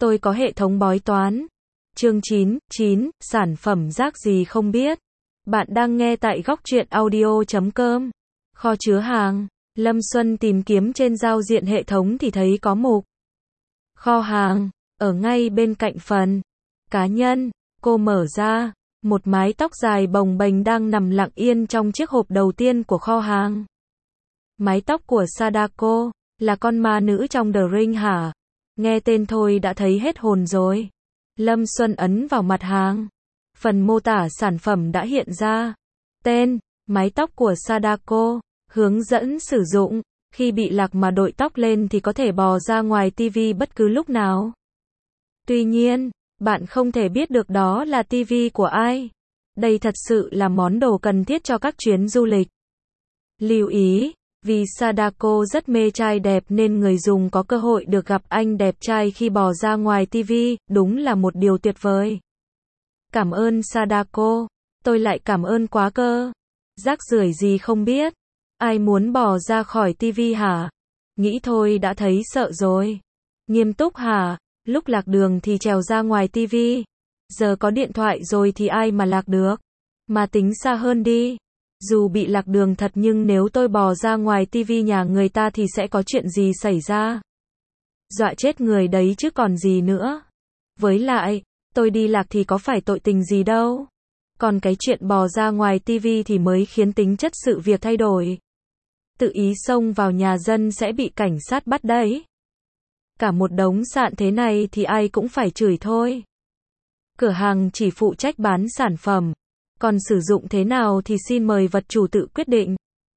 Tôi có hệ thống bói toán. Chương 9, sản phẩm rác gì không biết. Bạn đang nghe tại góc truyện audio.com. Kho chứa hàng. Lâm Xuân tìm kiếm trên giao diện hệ thống thì thấy có mục kho hàng, ở ngay bên cạnh phần cá nhân. Cô mở ra, một mái tóc dài bồng bềnh đang nằm lặng yên trong chiếc hộp đầu tiên của kho hàng. Mái tóc của Sadako, là con ma nữ trong The Ring hả? Nghe tên thôi đã thấy hết hồn rồi. Lâm Xuân ấn vào mặt hàng. Phần mô tả sản phẩm đã hiện ra. Tên, mái tóc của Sadako. Hướng dẫn sử dụng, khi bị lạc mà đội tóc lên thì có thể bò ra ngoài TV bất cứ lúc nào. Tuy nhiên, bạn không thể biết được đó là TV của ai. Đây thật sự là món đồ cần thiết cho các chuyến du lịch. Lưu ý, vì Sadako rất mê trai đẹp nên người dùng có cơ hội được gặp anh đẹp trai khi bò ra ngoài TV, đúng là một điều tuyệt vời. Cảm ơn Sadako, tôi lại cảm ơn quá cơ. Rác rưởi gì không biết. Ai muốn bò ra khỏi TV hả? Nghĩ thôi đã thấy sợ rồi. Nghiêm túc hả? Lúc lạc đường thì trèo ra ngoài TV. Giờ có điện thoại rồi thì ai mà lạc được. Mà tính xa hơn đi. Dù bị lạc đường thật nhưng nếu tôi bò ra ngoài TV nhà người ta thì sẽ có chuyện gì xảy ra? Dọa chết người đấy chứ còn gì nữa. Với lại, tôi đi lạc thì có phải tội tình gì đâu. Còn cái chuyện bò ra ngoài TV thì mới khiến tính chất sự việc thay đổi. Tự ý xông vào nhà dân sẽ bị cảnh sát bắt đấy. Cả một đống sạn thế này thì ai cũng phải chửi thôi. Cửa hàng chỉ phụ trách bán sản phẩm. Còn sử dụng thế nào thì xin mời vật chủ tự quyết định.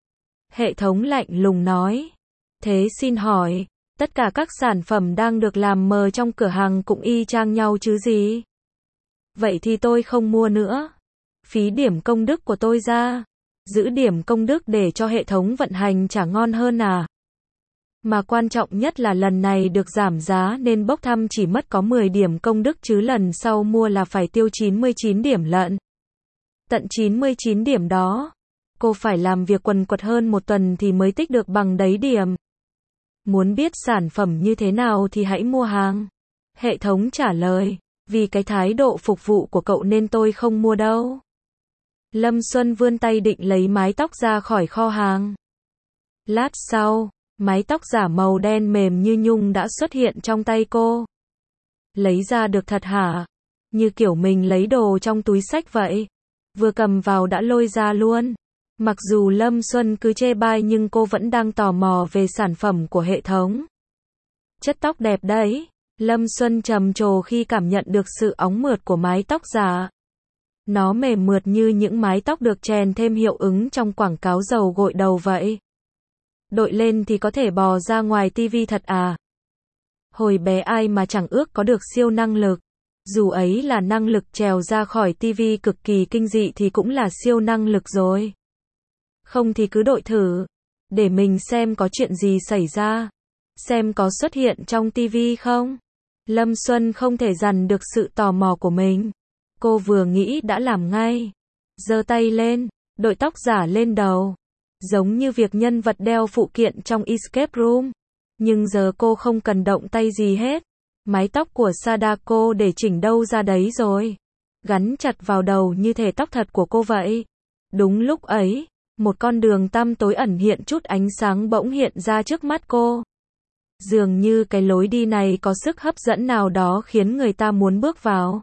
Hệ thống lạnh lùng nói. Thế xin hỏi, tất cả các sản phẩm đang được làm mờ trong cửa hàng cũng y chang nhau chứ gì? Vậy thì tôi không mua nữa. Phí điểm công đức của tôi ra. Giữ điểm công đức để cho hệ thống vận hành chả ngon hơn à? Mà quan trọng nhất là lần này được giảm giá nên bốc thăm chỉ mất có 10 điểm công đức chứ lần sau mua là phải tiêu 99 điểm lận. Tận 99 điểm đó. Cô phải làm việc quần quật hơn một tuần thì mới tích được bằng đấy điểm. Muốn biết sản phẩm như thế nào thì hãy mua hàng. Hệ thống trả lời. Vì cái thái độ phục vụ của cậu nên tôi không mua đâu. Lâm Xuân vươn tay định lấy mái tóc ra khỏi kho hàng. Lát sau, mái tóc giả màu đen mềm như nhung đã xuất hiện trong tay cô. Lấy ra được thật hả? Như kiểu mình lấy đồ trong túi xách vậy. Vừa cầm vào đã lôi ra luôn. Mặc dù Lâm Xuân cứ chê bai nhưng cô vẫn đang tò mò về sản phẩm của hệ thống. Chất tóc đẹp đấy. Lâm Xuân trầm trồ khi cảm nhận được sự óng mượt của mái tóc giả. Nó mềm mượt như những mái tóc được chèn thêm hiệu ứng trong quảng cáo dầu gội đầu vậy. Đội lên thì có thể bò ra ngoài TV thật à? Hồi bé ai mà chẳng ước có được siêu năng lực. Dù ấy là năng lực trèo ra khỏi TV cực kỳ kinh dị thì cũng là siêu năng lực rồi. Không thì cứ đội thử. Để mình xem có chuyện gì xảy ra. Xem có xuất hiện trong TV không? Lâm Xuân không thể dằn được sự tò mò của mình. Cô vừa nghĩ đã làm ngay. Giơ tay lên, đội tóc giả lên đầu. Giống như việc nhân vật đeo phụ kiện trong Escape Room. Nhưng giờ cô không cần động tay gì hết. Mái tóc của Sadako để chỉnh đâu ra đấy rồi. Gắn chặt vào đầu như thể tóc thật của cô vậy. Đúng lúc ấy, một con đường tăm tối ẩn hiện chút ánh sáng bỗng hiện ra trước mắt cô. Dường như cái lối đi này có sức hấp dẫn nào đó khiến người ta muốn bước vào.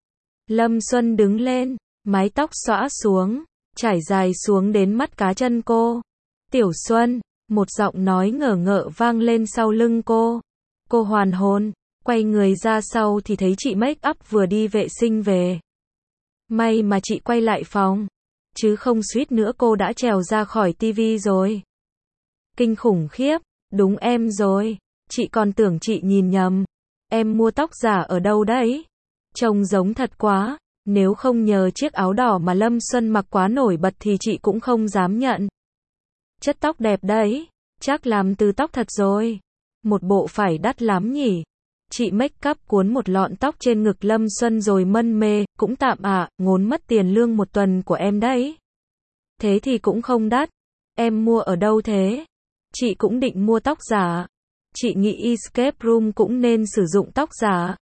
Lâm Xuân đứng lên, mái tóc xõa xuống, trải dài xuống đến mắt cá chân cô. Tiểu Xuân, một giọng nói ngờ ngợ vang lên sau lưng cô. Cô hoàn hồn, quay người ra sau thì thấy chị make up vừa đi vệ sinh về. May mà chị quay lại phòng, chứ không suýt nữa cô đã trèo ra khỏi TV rồi. Kinh khủng khiếp, đúng em rồi, chị còn tưởng chị nhìn nhầm. Em mua tóc giả ở đâu đấy? Trông giống thật quá, nếu không nhờ chiếc áo đỏ mà Lâm Xuân mặc quá nổi bật thì chị cũng không dám nhận. Chất tóc đẹp đấy, chắc làm từ tóc thật rồi. Một bộ phải đắt lắm nhỉ? Chị make up cuốn một lọn tóc trên ngực Lâm Xuân rồi mân mê, cũng tạm ạ, ngốn mất tiền lương một tuần của em đấy. Thế thì cũng không đắt. Em mua ở đâu thế? Chị cũng định mua tóc giả. Chị nghĩ Escape Room cũng nên sử dụng tóc giả.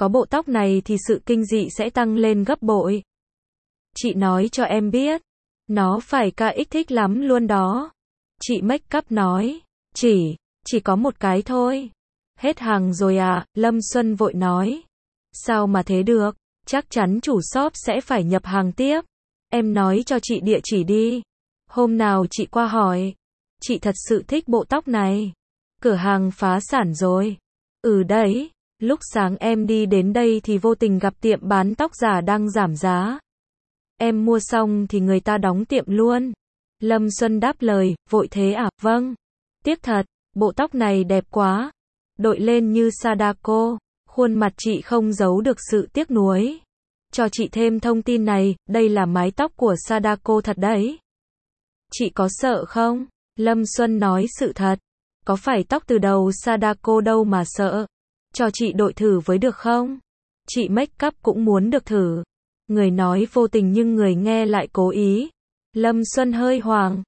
có bộ tóc này thì sự kinh dị sẽ tăng lên gấp bội. Chị nói cho em biết. Nó phải KX thích lắm luôn đó. Chị make up nói. Chỉ có một cái thôi. Hết hàng rồi à, Lâm Xuân vội nói. Sao mà thế được, chắc chắn chủ shop sẽ phải nhập hàng tiếp. Em nói cho chị địa chỉ đi. Hôm nào chị qua hỏi. Chị thật sự thích bộ tóc này. Cửa hàng phá sản rồi. Ừ đấy, lúc sáng em đi đến đây thì vô tình gặp tiệm bán tóc giả đang giảm giá. Em mua xong thì người ta đóng tiệm luôn. Lâm Xuân đáp lời, vội thế à, vâng. Tiếc thật, bộ tóc này đẹp quá. Đội lên như Sadako. Khuôn mặt chị không giấu được sự tiếc nuối. Cho chị thêm thông tin này, đây là mái tóc của Sadako thật đấy. Chị có sợ không? Lâm Xuân nói sự thật. Có phải tóc từ đầu Sadako đâu mà sợ. Cho chị đội thử với được không? Chị make up cũng muốn được thử. Người nói vô tình nhưng người nghe lại cố ý. Lâm Xuân hơi hoảng.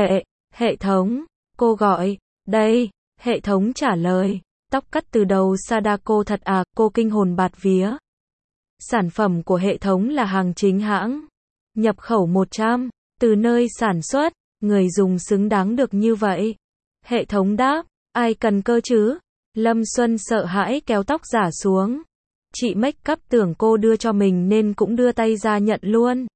Hệ thống. Cô gọi. Đây. Hệ thống trả lời. Tóc cắt từ đầu Sadako thật à, cô kinh hồn bạt vía. Sản phẩm của hệ thống là hàng chính hãng. Nhập khẩu 100. Từ nơi sản xuất. Người dùng xứng đáng được như vậy. Hệ thống đáp. Ai cần cơ chứ? Lâm Xuân sợ hãi kéo tóc giả xuống. Chị make up tưởng cô đưa cho mình nên cũng đưa tay ra nhận luôn.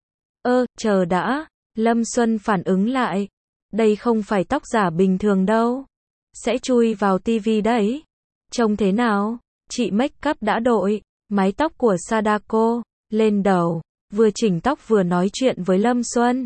Chờ đã. Lâm Xuân phản ứng lại. Đây không phải tóc giả bình thường đâu. Sẽ chui vào tivi đấy. Trông thế nào? Chị make up đã đội mái tóc của Sadako lên đầu, vừa chỉnh tóc vừa nói chuyện với Lâm Xuân.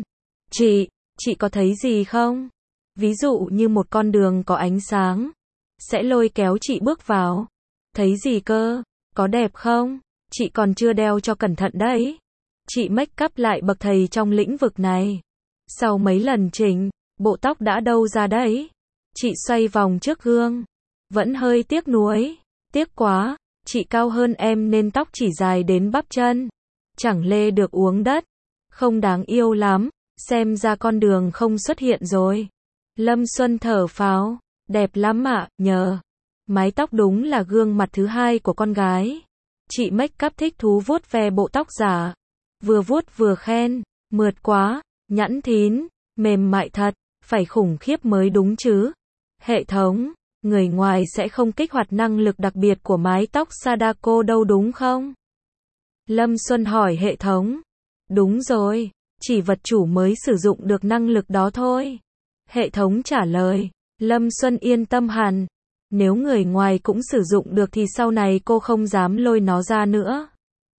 Chị có thấy gì không? Ví dụ như một con đường có ánh sáng, sẽ lôi kéo chị bước vào. Thấy gì cơ? Có đẹp không? Chị còn chưa đeo cho cẩn thận đấy. Chị make up lại bậc thầy trong lĩnh vực này. Sau mấy lần chỉnh, bộ tóc đã đâu ra đấy? Chị xoay vòng trước gương. Vẫn hơi tiếc nuối. Tiếc quá, chị cao hơn em nên tóc chỉ dài đến bắp chân. Chẳng lê được uống đất. Không đáng yêu lắm, xem ra con đường không xuất hiện rồi. Lâm Xuân thở phào. Đẹp lắm ạ, nhờ. Mái tóc đúng là gương mặt thứ hai của con gái. Chị make up thích thú vuốt ve bộ tóc giả. Vừa vuốt vừa khen. Mượt quá, nhẵn thín, mềm mại thật, phải khủng khiếp mới đúng chứ. Hệ thống, người ngoài sẽ không kích hoạt năng lực đặc biệt của mái tóc Sadako đâu đúng không? Lâm Xuân hỏi hệ thống. Đúng rồi, chỉ vật chủ mới sử dụng được năng lực đó thôi. Hệ thống trả lời. Lâm Xuân yên tâm hẳn. Nếu người ngoài cũng sử dụng được thì sau này cô không dám lôi nó ra nữa.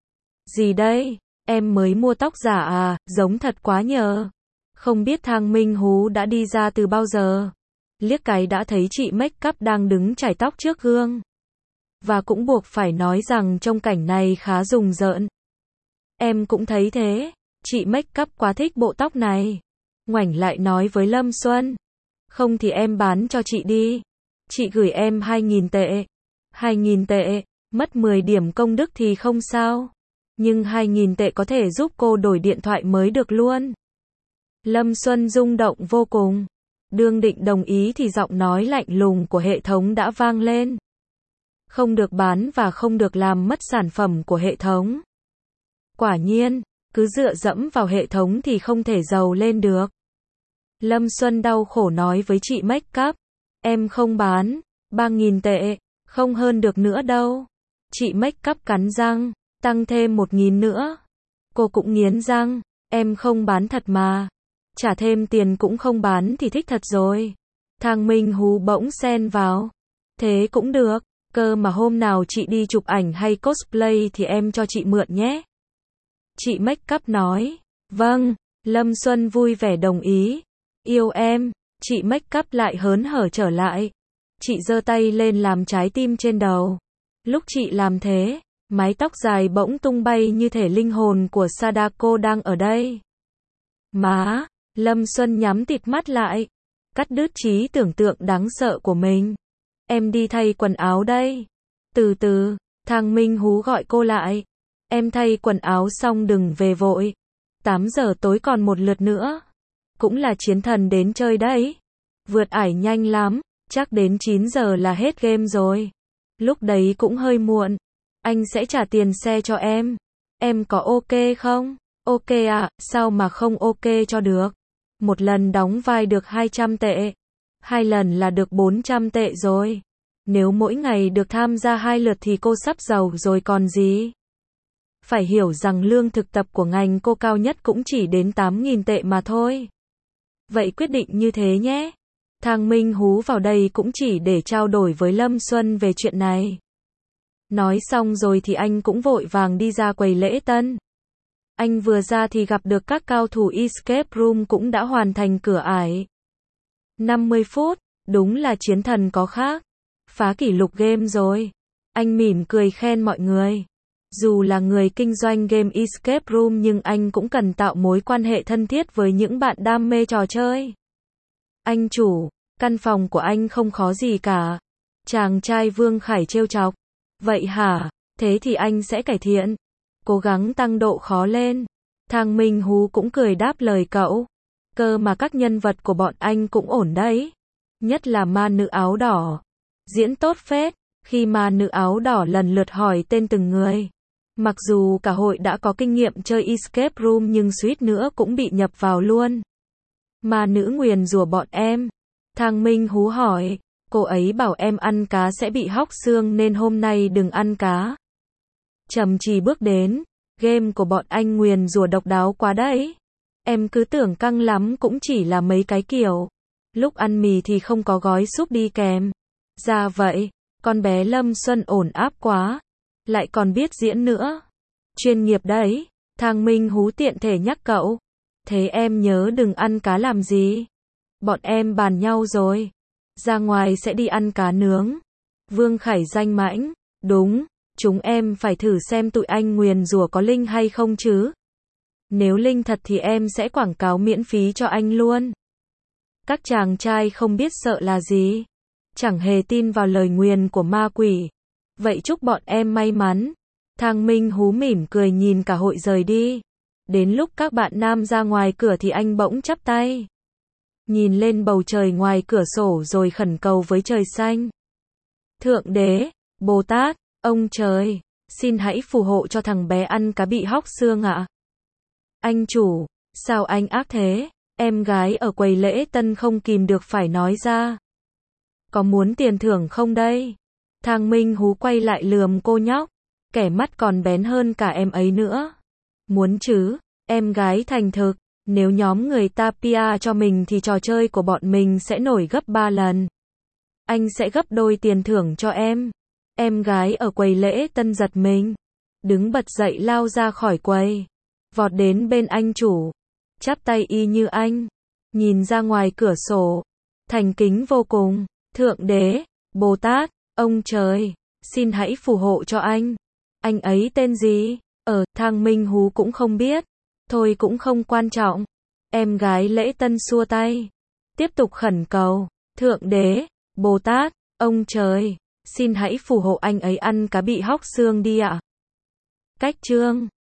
Gì đây? Em mới mua tóc giả à, giống thật quá nhờ. Không biết thang Minh Hú đã đi ra từ bao giờ. Liếc cái đã thấy chị make up đang đứng chải tóc trước gương. Và cũng buộc phải nói rằng trông cảnh này khá rùng rợn. Em cũng thấy thế. Chị make up quá thích bộ tóc này. Ngoảnh lại nói với Lâm Xuân. Không thì em bán cho chị đi. Chị gửi em 2.000 tệ. 2.000 tệ, mất 10 điểm công đức thì không sao. Nhưng 2.000 tệ có thể giúp cô đổi điện thoại mới được luôn. Lâm Xuân rung động vô cùng. Đương định đồng ý thì giọng nói lạnh lùng của hệ thống đã vang lên. Không được bán và không được làm mất sản phẩm của hệ thống. Quả nhiên, cứ dựa dẫm vào hệ thống thì không thể giàu lên được. Lâm Xuân đau khổ nói với chị make up. Em không bán, 3.000 tệ, không hơn được nữa đâu. Chị make up cắn răng, tăng thêm 1.000 nữa. Cô cũng nghiến răng, em không bán thật mà. Trả thêm tiền cũng không bán thì thích thật rồi. Thang Minh Hú bỗng xen vào. Thế cũng được, cơ mà hôm nào chị đi chụp ảnh hay cosplay thì em cho chị mượn nhé. Chị make up nói. Vâng, Lâm Xuân vui vẻ đồng ý. Yêu em, chị make up lại hớn hở trở lại. Chị giơ tay lên làm trái tim trên đầu. Lúc chị làm thế, mái tóc dài bỗng tung bay như thể linh hồn của Sadako đang ở đây. Má, Lâm Xuân nhắm tịt mắt lại. Cắt đứt trí tưởng tượng đáng sợ của mình. Em đi thay quần áo đây. Từ từ, thang Minh Hú gọi cô lại. Em thay quần áo xong đừng về vội. 8 giờ tối còn một lượt nữa. Cũng là chiến thần đến chơi đấy. Vượt ải nhanh lắm, chắc đến 9 giờ là hết game rồi. Lúc đấy cũng hơi muộn. Anh sẽ trả tiền xe cho em. Em có ok không? Ok ạ, sao mà không ok cho được? Một lần đóng vai được 200 tệ. 2 lần là được 400 tệ rồi. Nếu mỗi ngày được tham gia 2 lượt thì cô sắp giàu rồi còn gì. Phải hiểu rằng lương thực tập của ngành cô cao nhất cũng chỉ đến 8.000 tệ mà thôi. Vậy quyết định như thế nhé. Thang Minh Hú vào đây cũng chỉ để trao đổi với Lâm Xuân về chuyện này. Nói xong rồi thì anh cũng vội vàng đi ra quầy lễ tân. Anh vừa ra thì gặp được các cao thủ Escape Room cũng đã hoàn thành cửa ải. 50 phút, đúng là chiến thần có khác. Phá kỷ lục game rồi. Anh mỉm cười khen mọi người. Dù là người kinh doanh game Escape Room nhưng anh cũng cần tạo mối quan hệ thân thiết với những bạn đam mê trò chơi. Anh chủ, căn phòng của anh không khó gì cả. Chàng trai Vương Khải trêu chọc. Vậy hả? Thế thì anh sẽ cải thiện. Cố gắng tăng độ khó lên. Thang Minh Hú cũng cười đáp lời cậu. Cơ mà các nhân vật của bọn anh cũng ổn đấy. Nhất là ma nữ áo đỏ. Diễn tốt phết. Khi ma nữ áo đỏ lần lượt hỏi tên từng người. Mặc dù cả hội đã có kinh nghiệm chơi Escape Room nhưng suýt nữa cũng bị nhập vào luôn. Ma nữ nguyền rủa bọn em. Thang Minh Hú hỏi. Cô ấy bảo em ăn cá sẽ bị hóc xương nên hôm nay đừng ăn cá. Trầm Trì bước đến. Game của bọn anh nguyền rủa độc đáo quá đấy. Em cứ tưởng căng lắm cũng chỉ là mấy cái kiểu. Lúc ăn mì thì không có gói súp đi kèm. Ra vậy, con bé Lâm Xuân ổn áp quá. Lại còn biết diễn nữa. Chuyên nghiệp đấy. Thang Minh Hú tiện thể nhắc cậu. Thế em nhớ đừng ăn cá làm gì. Bọn em bàn nhau rồi. Ra ngoài sẽ đi ăn cá nướng. Vương Khải danh mãnh. Đúng, chúng em phải thử xem tụi anh nguyền rủa có linh hay không chứ. Nếu linh thật thì em sẽ quảng cáo miễn phí cho anh luôn. Các chàng trai không biết sợ là gì. Chẳng hề tin vào lời nguyền của ma quỷ. Vậy chúc bọn em may mắn. Thang Minh Hú mỉm cười nhìn cả hội rời đi. Đến lúc các bạn nam ra ngoài cửa thì anh bỗng chắp tay. Nhìn lên bầu trời ngoài cửa sổ rồi khẩn cầu với trời xanh. Thượng đế, Bồ Tát, ông trời, xin hãy phù hộ cho thằng bé ăn cá bị hóc xương ạ. Anh chủ, sao anh ác thế? Em gái ở quầy lễ tân không kìm được phải nói ra. Có muốn tiền thưởng không đây? Thang Minh Hú quay lại lườm cô nhóc. Kẻ mắt còn bén hơn cả em ấy nữa. Muốn chứ, em gái thành thực. Nếu nhóm người ta PR cho mình thì trò chơi của bọn mình sẽ nổi gấp 3 lần. Anh sẽ gấp đôi tiền thưởng cho em. Em gái ở quầy lễ tân giật mình. Đứng bật dậy lao ra khỏi quầy. Vọt đến bên anh chủ. Chắp tay y như anh. Nhìn ra ngoài cửa sổ. Thành kính vô cùng. Thượng đế, Bồ Tát, ông trời. Xin hãy phù hộ cho anh. Anh ấy tên gì? Thang Minh Hú cũng không biết. Thôi cũng không quan trọng. Em gái lễ tân xua tay. Tiếp tục khẩn cầu. Thượng đế, Bồ Tát, ông trời. Xin hãy phù hộ anh ấy ăn cá bị hóc xương đi ạ. Cách chương